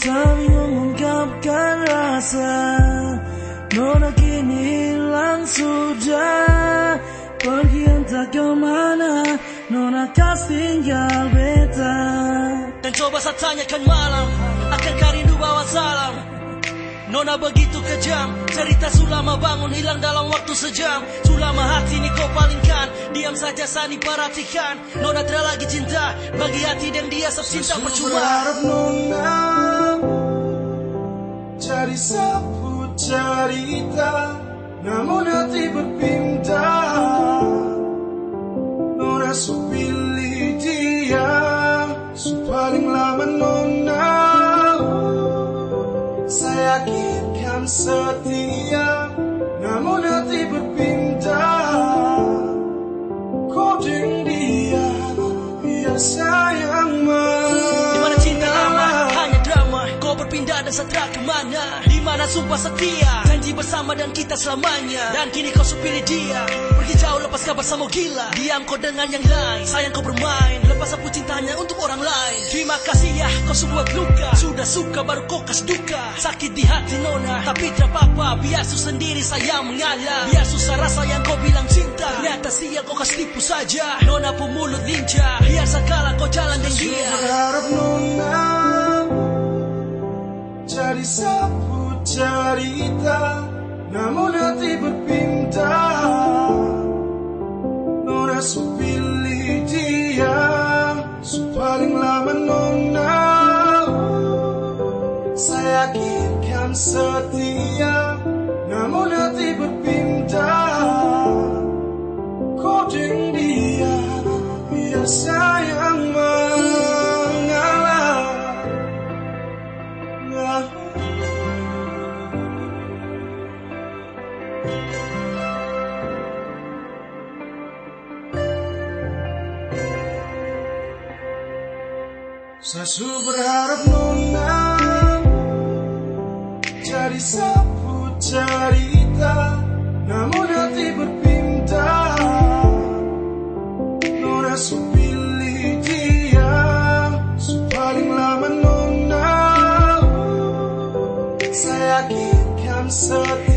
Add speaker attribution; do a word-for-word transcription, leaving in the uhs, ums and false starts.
Speaker 1: tak mengungkapkan rasa. Nona kini hilang sudah, pergi entah kemana. Nona kas tinggal beta.
Speaker 2: Dan coba saya tanyakan malam, akankah rindu bawa salam? Nona begitu kejam, cerita sulama bangun hilang dalam waktu sejam. Sulama hati ini kau palingkan, diam saja sani perhatikan. Nona tidak lagi cinta, bagi hati dan dia cinta percuma.
Speaker 1: Berharap Nona cari sapu cerita, namun hati berpindah. Nona su pilih dia, su paling lama Nona. Saya yakinkan setia, namun hati berpindah. Koding dia, biar sayang mah.
Speaker 2: Dimana cinta lama, hanya drama. Kau berpindah dan setelah kemana? Dimana sumpah setia, janji bersama dan kita selamanya. Dan kini kau supilih dia, pergi jauh lepas kabar sama gila. Diam kau dengan yang lain, sayang kau bermain, lepas aku cintanya untuk orang lain. Terima kasih ya kau sebuat luka, sudah suka baru kau kas duka. Sakit di hati Nona, tapi tidak apa-apa, biar su sendiri sayang mengalah. Biar susah rasa yang kau bilang cinta, ternyata siang kau kas tipu saja. Nona pun mulut lincah, biar sekala kau jalan dengan dia.
Speaker 1: Berharap Nona cari sapu cerita, namun hati berpindah. Nona su pilih dia, su paling lama Nona. Saya yakinkan setia, namun hati berpindah. Koding dia, biar sayang mengalah. Saya su berharap Nona cari sapu cerita, namun hati berpindah. Nona su pilih dia, su paling lama Nona. Saya yakinkan setia.